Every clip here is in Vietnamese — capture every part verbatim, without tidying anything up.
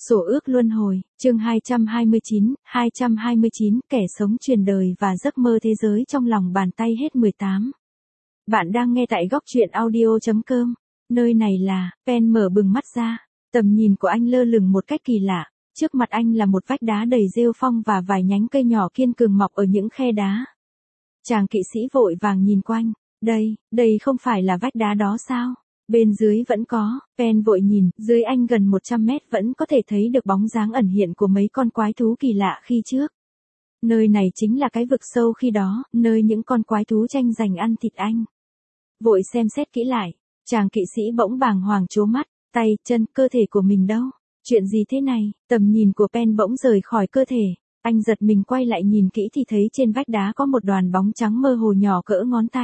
Sổ ước luân hồi, chương hai trăm hai mươi chín, hai trăm hai mươi chín, kẻ sống truyền đời và giấc mơ thế giới trong lòng bàn tay hết mười tám. Bạn đang nghe tại góc truyện audio chấm com, nơi này là, Pen mở bừng mắt ra, tầm nhìn của anh lơ lửng một cách kỳ lạ, trước mặt anh là một vách đá đầy rêu phong và vài nhánh cây nhỏ kiên cường mọc ở những khe đá. Chàng kỵ sĩ vội vàng nhìn quanh, đây, đây không phải là vách đá đó sao? Bên dưới vẫn có, Pen vội nhìn, dưới anh gần một trăm mét vẫn có thể thấy được bóng dáng ẩn hiện của mấy con quái thú kỳ lạ khi trước. Nơi này chính là cái vực sâu khi đó, nơi những con quái thú tranh giành ăn thịt anh. Vội xem xét kỹ lại, chàng kỵ sĩ bỗng bàng hoàng trố mắt, tay, chân, cơ thể của mình đâu? Chuyện gì thế này? Tầm nhìn của Pen bỗng rời khỏi cơ thể. Anh giật mình quay lại nhìn kỹ thì thấy trên vách đá có một đoàn bóng trắng mơ hồ nhỏ cỡ ngón tay.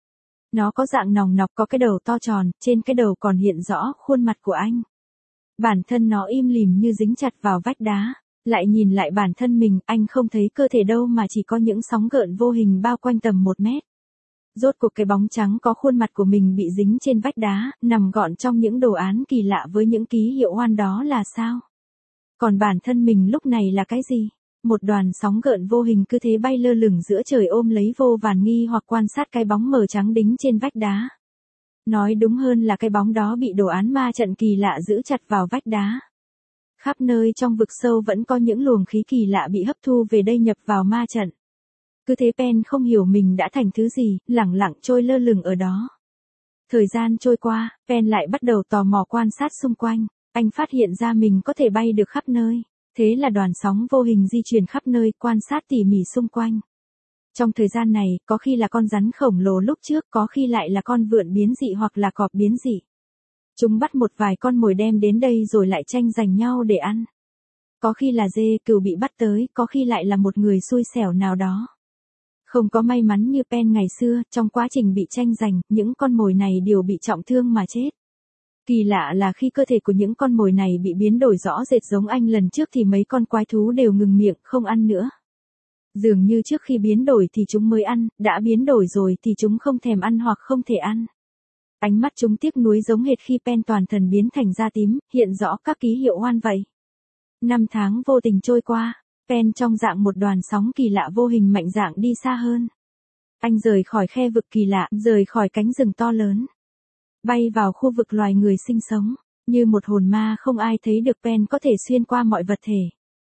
Nó có dạng nòng nọc, có cái đầu to tròn, trên cái đầu còn hiện rõ khuôn mặt của anh. Bản thân nó im lìm như dính chặt vào vách đá, lại nhìn lại bản thân mình, anh không thấy cơ thể đâu mà chỉ có những sóng gợn vô hình bao quanh tầm một mét. Rốt cuộc cái bóng trắng có khuôn mặt của mình bị dính trên vách đá, nằm gọn trong những đồ án kỳ lạ với những ký hiệu oan đó là sao? Còn bản thân mình lúc này là cái gì? Một đoàn sóng gợn vô hình cứ thế bay lơ lửng giữa trời ôm lấy vô vàn nghi hoặc quan sát cái bóng mờ trắng đính trên vách đá. Nói đúng hơn là cái bóng đó bị đồ án ma trận kỳ lạ giữ chặt vào vách đá. Khắp nơi trong vực sâu vẫn có những luồng khí kỳ lạ bị hấp thu về đây nhập vào ma trận. Cứ thế Pen không hiểu mình đã thành thứ gì, lẳng lặng trôi lơ lửng ở đó. Thời gian trôi qua, Pen lại bắt đầu tò mò quan sát xung quanh. Anh phát hiện ra mình có thể bay được khắp nơi. Thế là đoàn sóng vô hình di chuyển khắp nơi, quan sát tỉ mỉ xung quanh. Trong thời gian này, có khi là con rắn khổng lồ lúc trước, có khi lại là con vượn biến dị hoặc là cọp biến dị. Chúng bắt một vài con mồi đem đến đây rồi lại tranh giành nhau để ăn. Có khi là dê, cừu bị bắt tới, có khi lại là một người xui xẻo nào đó. Không có may mắn như Pen ngày xưa, trong quá trình bị tranh giành, những con mồi này đều bị trọng thương mà chết. Kỳ lạ là khi cơ thể của những con mồi này bị biến đổi rõ rệt giống anh lần trước thì mấy con quái thú đều ngừng miệng, không ăn nữa. Dường như trước khi biến đổi thì chúng mới ăn, đã biến đổi rồi thì chúng không thèm ăn hoặc không thể ăn. Ánh mắt chúng tiếc nuối giống hệt khi Pen toàn thân biến thành da tím, hiện rõ các ký hiệu oan vậy. Năm tháng vô tình trôi qua, Pen trong dạng một đoàn sóng kỳ lạ vô hình mạnh dạn đi xa hơn. Anh rời khỏi khe vực kỳ lạ, rời khỏi cánh rừng to lớn. Bay vào khu vực loài người sinh sống, như một hồn ma không ai thấy được Pen có thể xuyên qua mọi vật thể.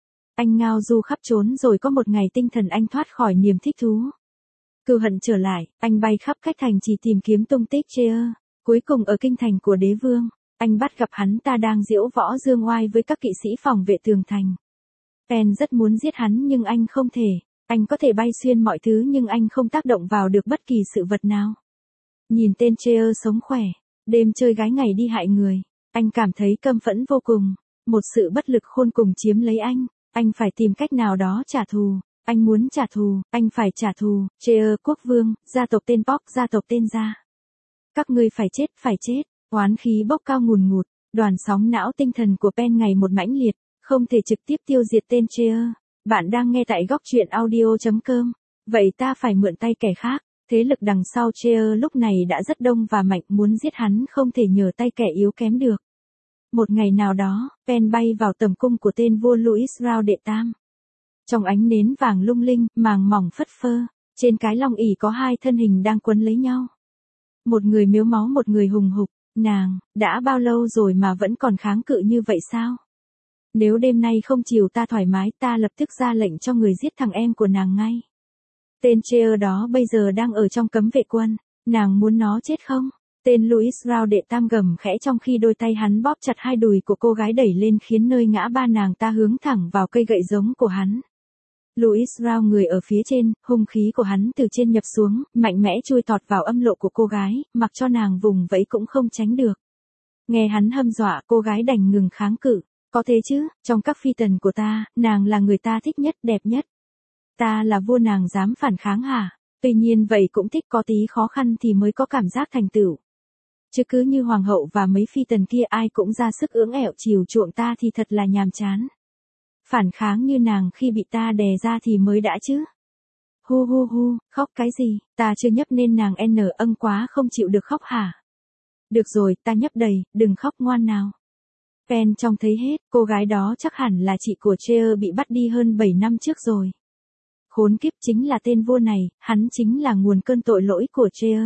Anh ngao du khắp trốn rồi có một ngày tinh thần anh thoát khỏi niềm thích thú. Cừu hận trở lại, anh bay khắp cách thành chỉ tìm kiếm tung tích Cheer. Cuối cùng ở kinh thành của đế vương, anh bắt gặp hắn ta đang diễu võ dương oai với các kỵ sĩ phòng vệ tường thành. Pen rất muốn giết hắn nhưng anh không thể, anh có thể bay xuyên mọi thứ nhưng anh không tác động vào được bất kỳ sự vật nào. Nhìn tên Cheer sống khỏe, đêm chơi gái ngày đi hại người, anh cảm thấy căm phẫn vô cùng, một sự bất lực khôn cùng chiếm lấy anh, anh phải tìm cách nào đó trả thù, anh muốn trả thù, anh phải trả thù, Cheer quốc vương, gia tộc tên Pork, gia tộc tên Gia. Các ngươi phải chết, phải chết, oán khí bốc cao ngùn ngụt, đoàn sóng não tinh thần của Pen ngày một mãnh liệt, không thể trực tiếp tiêu diệt tên Cheer. Bạn đang nghe tại góc truyện audio chấm com, vậy ta phải mượn tay kẻ khác. Thế lực đằng sau Cheer lúc này đã rất đông và mạnh, muốn giết hắn không thể nhờ tay kẻ yếu kém được. Một ngày nào đó, Pen bay vào tầm cung của tên vua Louis Rao đệ tam. Trong ánh nến vàng lung linh, màng mỏng phất phơ, trên cái long ỷ có hai thân hình đang quấn lấy nhau. Một người miếu máu, một người hùng hục. Nàng, đã bao lâu rồi mà vẫn còn kháng cự như vậy sao? Nếu đêm nay không chiều ta thoải mái, ta lập tức ra lệnh cho người giết thằng em của nàng ngay. Tên Cheer đó bây giờ đang ở trong cấm vệ quân, nàng muốn nó chết không? Tên Louis Rao đệ tam gầm khẽ trong khi đôi tay hắn bóp chặt hai đùi của cô gái đẩy lên khiến nơi ngã ba nàng ta hướng thẳng vào cây gậy giống của hắn. Louis Rao người ở phía trên, hung khí của hắn từ trên nhập xuống, mạnh mẽ chui tọt vào âm lộ của cô gái, mặc cho nàng vùng vẫy cũng không tránh được. Nghe hắn hâm dọa, cô gái đành ngừng kháng cự. Có thế chứ, trong các phi tần của ta, nàng là người ta thích nhất, đẹp nhất. Ta là vua, nàng dám phản kháng hả? Tuy nhiên vậy cũng thích, có tí khó khăn thì mới có cảm giác thành tựu. Chứ cứ như hoàng hậu và mấy phi tần kia ai cũng ra sức ưỡng ẹo chiều chuộng ta thì thật là nhàm chán. Phản kháng như nàng khi bị ta đè ra thì mới đã chứ. Hu hu hu, khóc cái gì, ta chưa nhấp nên nàng n âng quá không chịu được khóc hả? Được rồi, ta nhấp đầy, đừng khóc ngoan nào. Pen trông thấy hết, cô gái đó chắc hẳn là chị của Cheer bị bắt đi hơn bảy năm trước rồi. Khốn kiếp, chính là tên vua này, hắn chính là nguồn cơn tội lỗi của Cheer.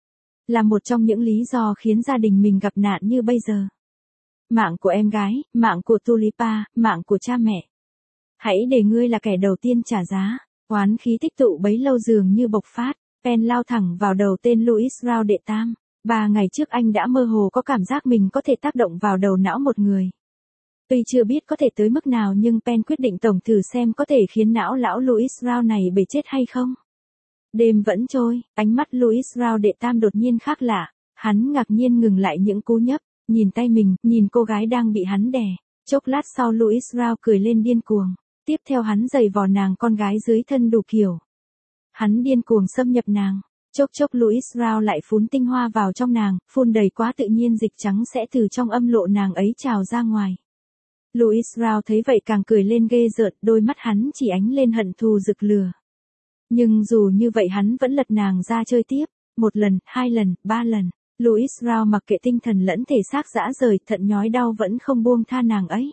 Là một trong những lý do khiến gia đình mình gặp nạn như bây giờ. Mạng của em gái, mạng của Tulipa, mạng của cha mẹ. Hãy để ngươi là kẻ đầu tiên trả giá. Oán khí tích tụ bấy lâu dường như bộc phát. Pen lao thẳng vào đầu tên Louis Rao đệ tam. Ba ngày trước anh đã mơ hồ có cảm giác mình có thể tác động vào đầu não một người. Tuy chưa biết có thể tới mức nào nhưng Pen quyết định tổng thử xem có thể khiến não lão Louis Rao này bể chết hay không. Đêm vẫn trôi, ánh mắt Louis Rao đệ tam đột nhiên khác lạ. Hắn ngạc nhiên ngừng lại những cú nhấp, nhìn tay mình, nhìn cô gái đang bị hắn đè. Chốc lát sau Louis Rao cười lên điên cuồng. Tiếp theo hắn giày vò nàng con gái dưới thân đủ kiểu. Hắn điên cuồng xâm nhập nàng. Chốc chốc Louis Rao lại phun tinh hoa vào trong nàng, phun đầy quá tự nhiên dịch trắng sẽ từ trong âm lộ nàng ấy trào ra ngoài. Louis Rao thấy vậy càng cười lên ghê rợn, đôi mắt hắn chỉ ánh lên hận thù rực lửa. Nhưng dù như vậy hắn vẫn lật nàng ra chơi tiếp, một lần, hai lần, ba lần. Louis Rao mặc kệ tinh thần lẫn thể xác rã rời, thận nhói đau vẫn không buông tha nàng ấy.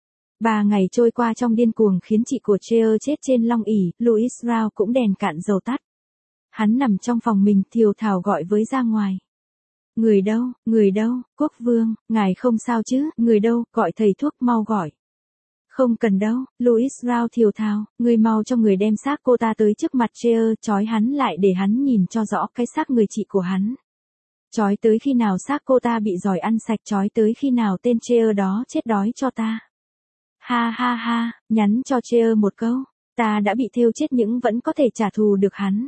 Ba ngày trôi qua trong điên cuồng khiến chị của Cheer chết trên long ỷ, Louis Rao cũng đèn cạn dầu tắt. Hắn nằm trong phòng mình thiều thào gọi với ra ngoài. Người đâu, người đâu, quốc vương, ngài không sao chứ, người đâu, gọi thầy thuốc mau gọi. Không cần đâu, Louis Rao thiều thào, người mau cho người đem xác cô ta tới trước mặt Cheer, trói hắn lại để hắn nhìn cho rõ cái xác người chị của hắn. Trói tới khi nào xác cô ta bị giỏi ăn sạch, trói tới khi nào tên Cheer đó chết đói cho ta. Ha ha ha, nhắn cho Cheer một câu, ta đã bị thêu chết nhưng vẫn có thể trả thù được hắn.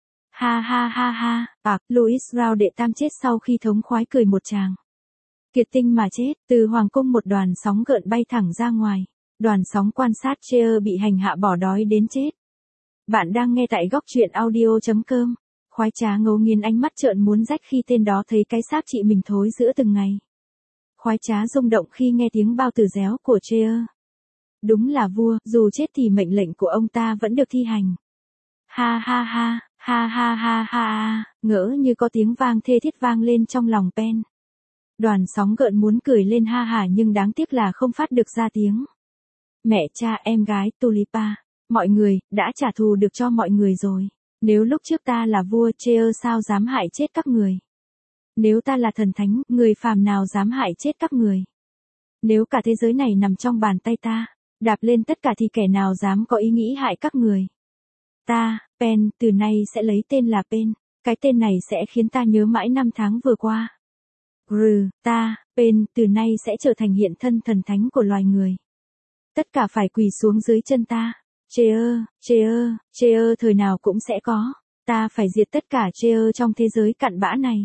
Ha ha ha ha, à, Louis Rao đệ tam chết sau khi thống khoái cười một tràng. Kiệt tinh mà chết, từ hoàng cung một đoàn sóng gợn bay thẳng ra ngoài. Đoàn sóng quan sát Cheer bị hành hạ bỏ đói đến chết. Bạn đang nghe tại góc truyện audio chấm com. Khoái trá ngấu nghiến ánh mắt trợn muốn rách khi tên đó thấy cái xác chị mình thối giữa từng ngày. Khoái trá rung động khi nghe tiếng bao tử réo của Cheer. Đúng là vua, dù chết thì mệnh lệnh của ông ta vẫn được thi hành. Ha ha ha, ha ha ha ha, ngỡ như có tiếng vang thê thiết vang lên trong lòng Pen. Đoàn sóng gợn muốn cười lên ha hả nhưng đáng tiếc là không phát được ra tiếng. Mẹ, cha, em gái, Tulipa, mọi người, đã trả thù được cho mọi người rồi. Nếu lúc trước ta là vua, Cheer sao dám hại chết các người? Nếu ta là thần thánh, người phàm nào dám hại chết các người? Nếu cả thế giới này nằm trong bàn tay ta, đạp lên tất cả thì kẻ nào dám có ý nghĩ hại các người? Ta, Pen, từ nay sẽ lấy tên là Pen, cái tên này sẽ khiến ta nhớ mãi năm tháng vừa qua. Rừ, ta, Pen, từ nay sẽ trở thành hiện thân thần thánh của loài người. Tất cả phải quỳ xuống dưới chân ta. Cheer, Cheer, Cheer thời nào cũng sẽ có. Ta phải diệt tất cả Cheer trong thế giới cặn bã này.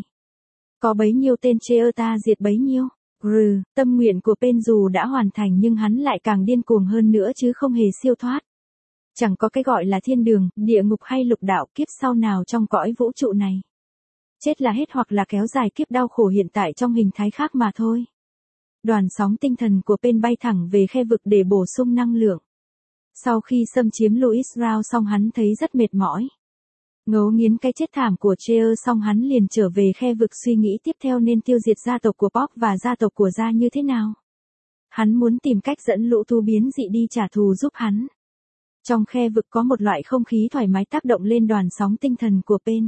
Có bấy nhiêu tên Cheer ta diệt bấy nhiêu. Rừ, tâm nguyện của Pen dù đã hoàn thành nhưng hắn lại càng điên cuồng hơn nữa chứ không hề siêu thoát. Chẳng có cái gọi là thiên đường, địa ngục hay lục đạo kiếp sau nào trong cõi vũ trụ này. Chết là hết hoặc là kéo dài kiếp đau khổ hiện tại trong hình thái khác mà thôi. Đoàn sóng tinh thần của Pen bay thẳng về khe vực để bổ sung năng lượng. Sau khi xâm chiếm Louis Rao xong hắn thấy rất mệt mỏi. Ngấu nghiến cái chết thảm của Cheer xong hắn liền trở về khe vực suy nghĩ tiếp theo nên tiêu diệt gia tộc của Pop và gia tộc của Gia như thế nào. Hắn muốn tìm cách dẫn lũ thú biến dị đi trả thù giúp hắn. Trong khe vực có một loại không khí thoải mái tác động lên đoàn sóng tinh thần của Pen.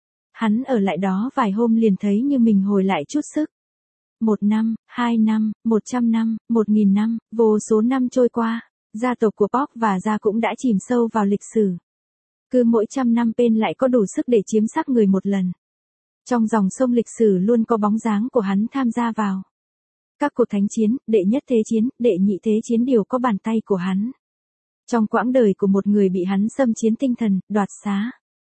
Hắn ở lại đó vài hôm liền thấy như mình hồi lại chút sức. Một năm, hai năm, một trăm năm, một nghìn năm, vô số năm trôi qua, gia tộc của Pop và Gia cũng đã chìm sâu vào lịch sử. Cứ mỗi trăm năm Pen lại có đủ sức để chiếm xác người một lần. Trong dòng sông lịch sử luôn có bóng dáng của hắn tham gia vào. Các cuộc thánh chiến, đệ nhất thế chiến, đệ nhị thế chiến đều có bàn tay của hắn. Trong quãng đời của một người bị hắn xâm chiếm tinh thần, đoạt xá.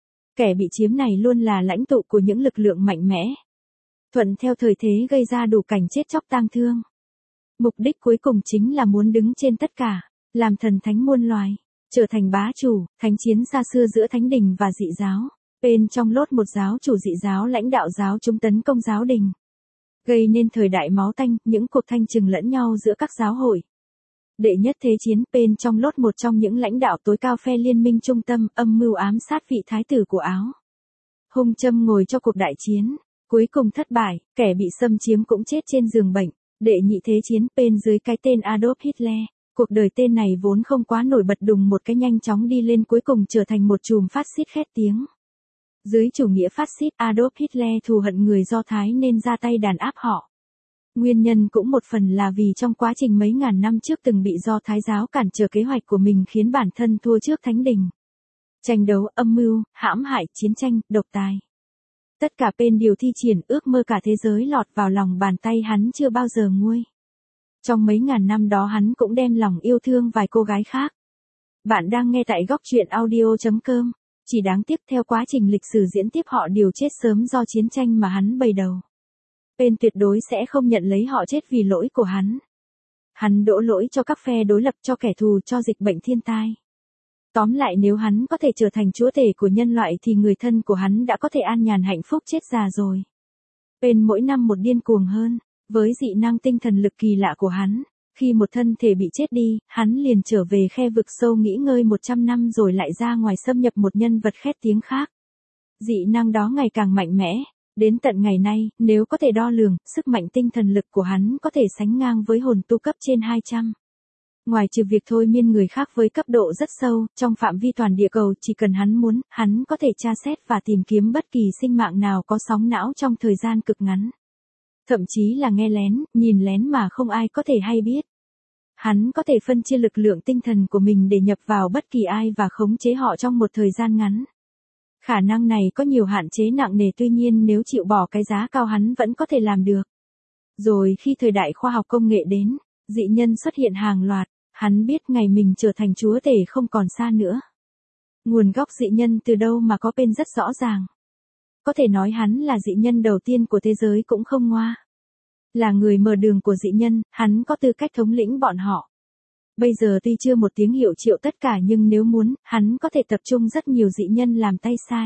Kẻ bị chiếm này luôn là lãnh tụ của những lực lượng mạnh mẽ. Thuận theo thời thế gây ra đủ cảnh chết chóc tang thương. Mục đích cuối cùng chính là muốn đứng trên tất cả, làm thần thánh muôn loài, trở thành bá chủ, thánh chiến xa xưa giữa thánh đình và dị giáo. Pen trong lốt một giáo chủ dị giáo lãnh đạo giáo chúng tấn công giáo đình. Gây nên thời đại máu tanh, những cuộc thanh trừng lẫn nhau giữa các giáo hội. Đệ nhất thế chiến Pen trong lốt một trong những lãnh đạo tối cao phe liên minh trung tâm âm mưu ám sát vị thái tử của Áo. Hung châm ngồi cho cuộc đại chiến, cuối cùng thất bại, kẻ bị xâm chiếm cũng chết trên giường bệnh. Đệ nhị thế chiến Paine dưới cái tên Adolf Hitler. Cuộc đời tên này vốn không quá nổi bật, đùng một cái nhanh chóng đi lên, cuối cùng trở thành một chùm phát xít khét tiếng. Dưới chủ nghĩa phát xít, Adolf Hitler thù hận người Do Thái nên ra tay đàn áp họ. Nguyên nhân cũng một phần là vì trong quá trình mấy ngàn năm trước từng bị Do Thái giáo cản trở kế hoạch của mình, khiến bản thân thua trước thánh đình. Tranh đấu, âm mưu, hãm hại, chiến tranh, độc tài. Tất cả Paine đều thi triển, ước mơ cả thế giới lọt vào lòng bàn tay hắn chưa bao giờ nguôi. Trong mấy ngàn năm đó hắn cũng đem lòng yêu thương vài cô gái khác. Bạn đang nghe tại góc truyện audio chấm com. Chỉ đáng tiếc theo quá trình lịch sử diễn tiếp họ đều chết sớm do chiến tranh mà hắn bày đầu. Paine tuyệt đối sẽ không nhận lấy họ chết vì lỗi của hắn. Hắn đổ lỗi cho các phe đối lập, cho kẻ thù, cho dịch bệnh, thiên tai. Tóm lại, nếu hắn có thể trở thành chúa tể của nhân loại thì người thân của hắn đã có thể an nhàn hạnh phúc chết già rồi. Paine mỗi năm một điên cuồng hơn. Với dị năng tinh thần lực kỳ lạ của hắn, khi một thân thể bị chết đi, hắn liền trở về khe vực sâu nghỉ ngơi một trăm năm rồi lại ra ngoài xâm nhập một nhân vật khét tiếng khác. Dị năng đó ngày càng mạnh mẽ, đến tận ngày nay, nếu có thể đo lường, sức mạnh tinh thần lực của hắn có thể sánh ngang với hồn tu cấp trên hai trăm. Ngoài trừ việc thôi miên người khác với cấp độ rất sâu, trong phạm vi toàn địa cầu, chỉ cần hắn muốn, hắn có thể tra xét và tìm kiếm bất kỳ sinh mạng nào có sóng não trong thời gian cực ngắn. Thậm chí là nghe lén, nhìn lén mà không ai có thể hay biết. Hắn có thể phân chia lực lượng tinh thần của mình để nhập vào bất kỳ ai và khống chế họ trong một thời gian ngắn. Khả năng này có nhiều hạn chế nặng nề, tuy nhiên nếu chịu bỏ cái giá cao hắn vẫn có thể làm được. Rồi khi thời đại khoa học công nghệ đến, dị nhân xuất hiện hàng loạt, hắn biết ngày mình trở thành chúa tể không còn xa nữa. Nguồn gốc dị nhân từ đâu mà có Paine rất rõ ràng. Có thể nói hắn là dị nhân đầu tiên của thế giới cũng không ngoa. Là người mở đường của dị nhân, hắn có tư cách thống lĩnh bọn họ. Bây giờ tuy chưa một tiếng hiệu triệu tất cả, nhưng nếu muốn, hắn có thể tập trung rất nhiều dị nhân làm tay sai.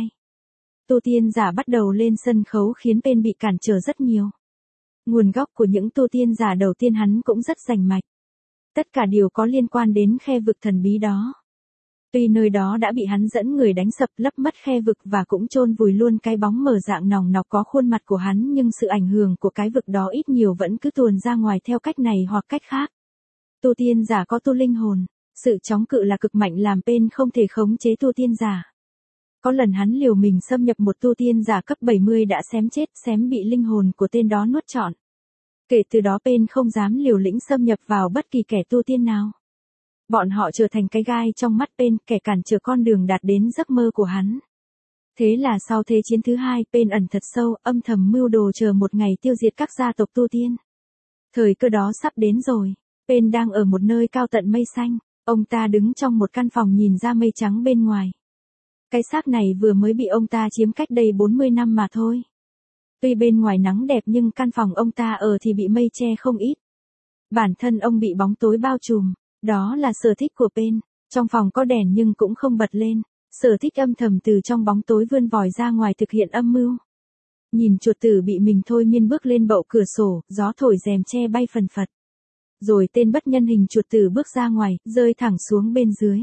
Tu tiên giả bắt đầu lên sân khấu khiến Paine bị cản trở rất nhiều. Nguồn gốc của những tu tiên giả đầu tiên hắn cũng rất rành mạch. Tất cả đều có liên quan đến khe vực thần bí đó. Tuy nơi đó đã bị hắn dẫn người đánh sập, lấp mất khe vực và cũng chôn vùi luôn cái bóng mờ dạng nòng nọc có khuôn mặt của hắn, nhưng sự ảnh hưởng của cái vực đó ít nhiều vẫn cứ tuồn ra ngoài theo cách này hoặc cách khác. Tu tiên giả có tu linh hồn, sự chống cự là cực mạnh làm Paine không thể khống chế tu tiên giả. Có lần hắn liều mình xâm nhập một tu tiên giả cấp bảy mươi đã xém chết, xém bị linh hồn của tên đó nuốt trọn. Kể từ đó Paine không dám liều lĩnh xâm nhập vào bất kỳ kẻ tu tiên nào. Bọn họ trở thành cái gai trong mắt Paine, kẻ cản trở con đường đạt đến giấc mơ của hắn. Thế là sau Thế chiến thứ hai, Paine ẩn thật sâu, âm thầm mưu đồ chờ một ngày tiêu diệt các gia tộc tu tiên. Thời cơ đó sắp đến rồi. Paine đang ở một nơi cao tận mây xanh, ông ta đứng trong một căn phòng nhìn ra mây trắng bên ngoài. Cái xác này vừa mới bị ông ta chiếm cách đây bốn mươi năm mà thôi. Tuy bên ngoài nắng đẹp nhưng căn phòng ông ta ở thì bị mây che không ít. Bản thân ông bị bóng tối bao trùm. Đó là sở thích của Paine. Trong phòng có đèn nhưng cũng không bật lên. Sở thích âm thầm từ trong bóng tối vươn vòi ra ngoài thực hiện âm mưu. Nhìn chuột tử bị mình thôi miên bước lên bậu cửa sổ, gió thổi rèm che bay phần phật. Rồi tên bất nhân hình chuột tử bước ra ngoài, rơi thẳng xuống bên dưới.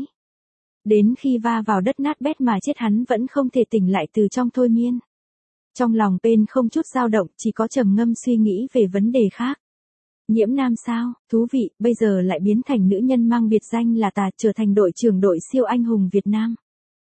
Đến khi va vào đất nát bét mà chết hắn vẫn không thể tỉnh lại từ trong thôi miên. Trong lòng Paine không chút dao động, chỉ có trầm ngâm suy nghĩ về vấn đề khác. Nhiễm Nam sao, thú vị, bây giờ lại biến thành nữ nhân mang biệt danh là Tà, trở thành đội trưởng đội siêu anh hùng Việt Nam.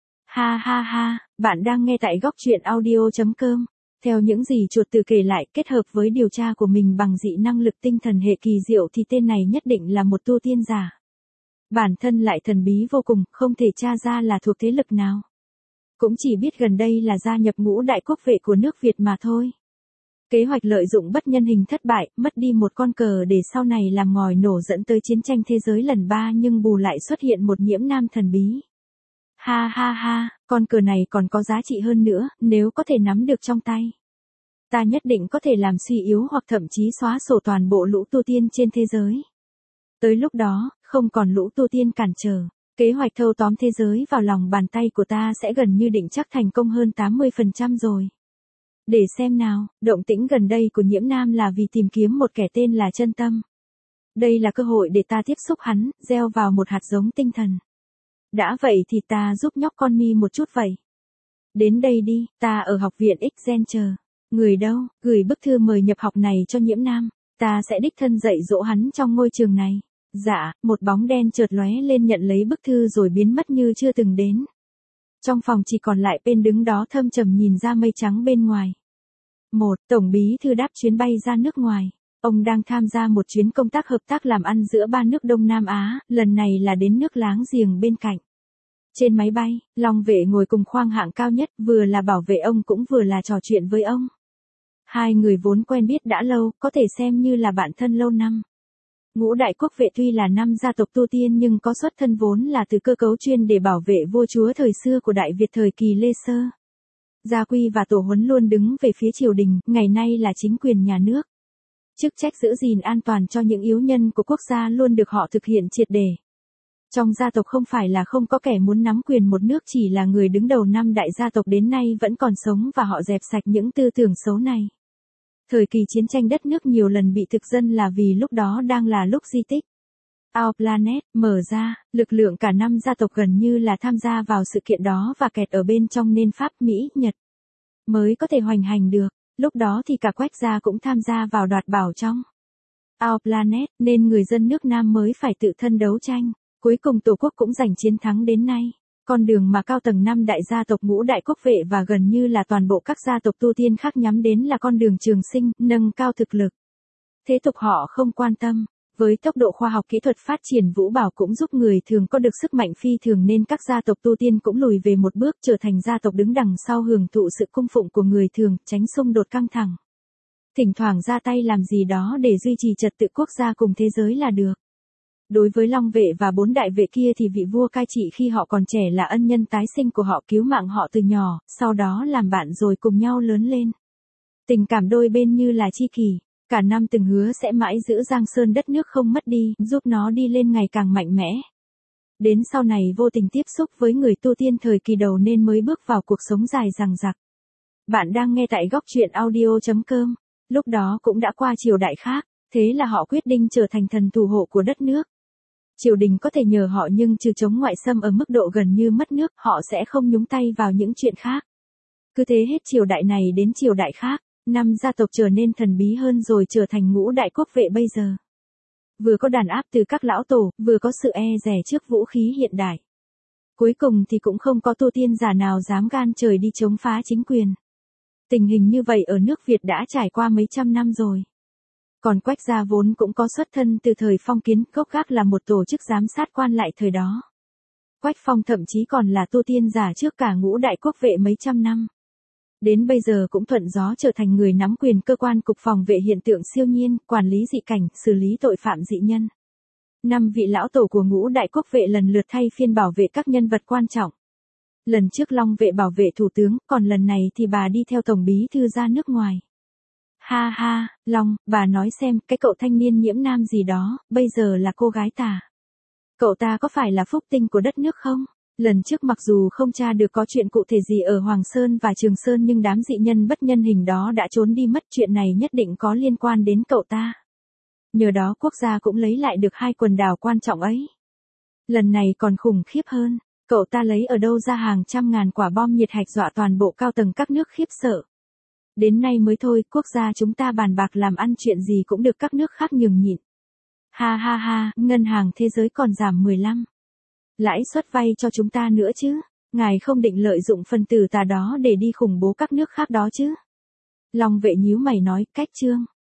Ha ha ha, bạn đang nghe tại góc truyện audio chấm com. Theo những gì chuột tử kể lại, kết hợp với điều tra của mình bằng dị năng lực tinh thần hệ kỳ diệu thì tên này nhất định là một tu tiên giả. Bản thân lại thần bí vô cùng, không thể tra ra là thuộc thế lực nào. Cũng chỉ biết gần đây là gia nhập ngũ đại quốc vệ của nước Việt mà thôi. Kế hoạch lợi dụng bất nhân hình thất bại, mất đi một con cờ để sau này làm ngòi nổ dẫn tới chiến tranh thế giới lần ba, nhưng bù lại xuất hiện một nhiễm nam thần bí. Ha ha ha, con cờ này còn có giá trị hơn nữa, nếu có thể nắm được trong tay. Ta nhất định có thể làm suy yếu hoặc thậm chí xóa sổ toàn bộ lũ tu tiên trên thế giới. Tới lúc đó, không còn lũ tu tiên cản trở. Kế hoạch thâu tóm thế giới vào lòng bàn tay của ta sẽ gần như định chắc thành công hơn tám mươi phần trăm rồi. Để xem nào, động tĩnh gần đây của nhiễm nam là vì tìm kiếm một kẻ tên là Chân Tâm. Đây là cơ hội để ta tiếp xúc hắn, gieo vào một hạt giống tinh thần. Đã vậy thì ta giúp nhóc con mi một chút vậy. Đến đây đi, ta ở học viện X-Gen chờ. Người đâu, gửi bức thư mời nhập học này cho nhiễm nam. Ta sẽ đích thân dạy dỗ hắn trong ngôi trường này. Dạ, một bóng đen chợt lóe lên nhận lấy bức thư rồi biến mất như chưa từng đến. Trong phòng chỉ còn lại Pen đứng đó thâm trầm nhìn ra mây trắng bên ngoài. Một, Tổng bí thư đáp chuyến bay ra nước ngoài. Ông đang tham gia một chuyến công tác hợp tác làm ăn giữa ba nước Đông Nam Á, lần này là đến nước láng giềng bên cạnh. Trên máy bay, Long Vệ ngồi cùng khoang hạng cao nhất, vừa là bảo vệ ông cũng vừa là trò chuyện với ông. Hai người vốn quen biết đã lâu, có thể xem như là bạn thân lâu năm. Ngũ Đại Quốc Vệ tuy là năm gia tộc tu tiên nhưng có xuất thân vốn là từ cơ cấu chuyên để bảo vệ vua chúa thời xưa của Đại Việt thời kỳ Lê Sơ. Gia Quy và Tổ Huấn luôn đứng về phía triều đình, ngày nay là chính quyền nhà nước. Chức trách giữ gìn an toàn cho những yếu nhân của quốc gia luôn được họ thực hiện triệt để. Trong gia tộc không phải là không có kẻ muốn nắm quyền một nước, chỉ là người đứng đầu năm đại gia tộc đến nay vẫn còn sống và họ dẹp sạch những tư tưởng xấu này. Thời kỳ chiến tranh đất nước nhiều lần bị thực dân là vì lúc đó đang là lúc di tích Our Planet mở ra, lực lượng cả năm gia tộc gần như là tham gia vào sự kiện đó và kẹt ở bên trong nên Pháp, Mỹ, Nhật mới có thể hoành hành được. Lúc đó thì cả Quách gia cũng tham gia vào đoạt bảo trong Our Planet, nên người dân nước Nam mới phải tự thân đấu tranh. Cuối cùng Tổ quốc cũng giành chiến thắng đến nay. Con đường mà cao tầng năm đại gia tộc Ngũ Đại Quốc Vệ và gần như là toàn bộ các gia tộc tu tiên khác nhắm đến là con đường trường sinh, nâng cao thực lực. Thế tục họ không quan tâm. Với tốc độ khoa học kỹ thuật phát triển vũ bảo cũng giúp người thường có được sức mạnh phi thường nên các gia tộc tu tiên cũng lùi về một bước, trở thành gia tộc đứng đằng sau hưởng thụ sự cung phụng của người thường, tránh xung đột căng thẳng. Thỉnh thoảng ra tay làm gì đó để duy trì trật tự quốc gia cùng thế giới là được. Đối với Long Vệ và bốn đại vệ kia thì vị vua cai trị khi họ còn trẻ là ân nhân tái sinh của họ, cứu mạng họ từ nhỏ, sau đó làm bạn rồi cùng nhau lớn lên. Tình cảm đôi bên như là tri kỷ, cả năm từng hứa sẽ mãi giữ Giang Sơn đất nước không mất đi, giúp nó đi lên ngày càng mạnh mẽ. Đến sau này vô tình tiếp xúc với người tu tiên thời kỳ đầu nên mới bước vào cuộc sống dài dằng dặc. Bạn đang nghe tại góc truyện audio chấm com. Lúc đó cũng đã qua triều đại khác, thế là họ quyết định trở thành thần thủ hộ của đất nước. Triều đình có thể nhờ họ nhưng trừ chống ngoại xâm ở mức độ gần như mất nước, họ sẽ không nhúng tay vào những chuyện khác. Cứ thế hết triều đại này đến triều đại khác, năm gia tộc trở nên thần bí hơn rồi trở thành Ngũ Đại Quốc Vệ bây giờ. Vừa có đàn áp từ các lão tổ, vừa có sự e dè trước vũ khí hiện đại. Cuối cùng thì cũng không có tu tiên giả nào dám gan trời đi chống phá chính quyền. Tình hình như vậy ở nước Việt đã trải qua mấy trăm năm rồi. Còn Quách gia vốn cũng có xuất thân từ thời phong kiến, gốc gác là một tổ chức giám sát quan lại thời đó. Quách Phong thậm chí còn là tu tiên giả trước cả Ngũ Đại Quốc Vệ mấy trăm năm. Đến bây giờ cũng thuận gió trở thành người nắm quyền cơ quan cục phòng vệ hiện tượng siêu nhiên, quản lý dị cảnh, xử lý tội phạm dị nhân. Năm vị lão tổ của Ngũ Đại Quốc Vệ lần lượt thay phiên bảo vệ các nhân vật quan trọng. Lần trước Long Vệ bảo vệ thủ tướng, còn lần này thì bà đi theo tổng bí thư ra nước ngoài. Ha ha, Long, bà nói xem, cái cậu thanh niên nhiễm nam gì đó, bây giờ là cô gái tà. Cậu ta có phải là phúc tinh của đất nước không? Lần trước mặc dù không tra được có chuyện cụ thể gì ở Hoàng Sơn và Trường Sơn nhưng đám dị nhân bất nhân hình đó đã trốn đi mất, chuyện này nhất định có liên quan đến cậu ta. Nhờ đó quốc gia cũng lấy lại được hai quần đảo quan trọng ấy. Lần này còn khủng khiếp hơn, cậu ta lấy ở đâu ra hàng trăm ngàn quả bom nhiệt hạch dọa toàn bộ cao tầng các nước khiếp sợ. Đến nay mới thôi, quốc gia chúng ta bàn bạc làm ăn chuyện gì cũng được các nước khác nhường nhịn. Ha ha ha, ngân hàng thế giới còn giảm mười lăm lãi suất vay cho chúng ta nữa chứ. Ngài không định lợi dụng phần tử tà đó để đi khủng bố các nước khác đó chứ? Long Vệ nhíu mày nói, cách trương.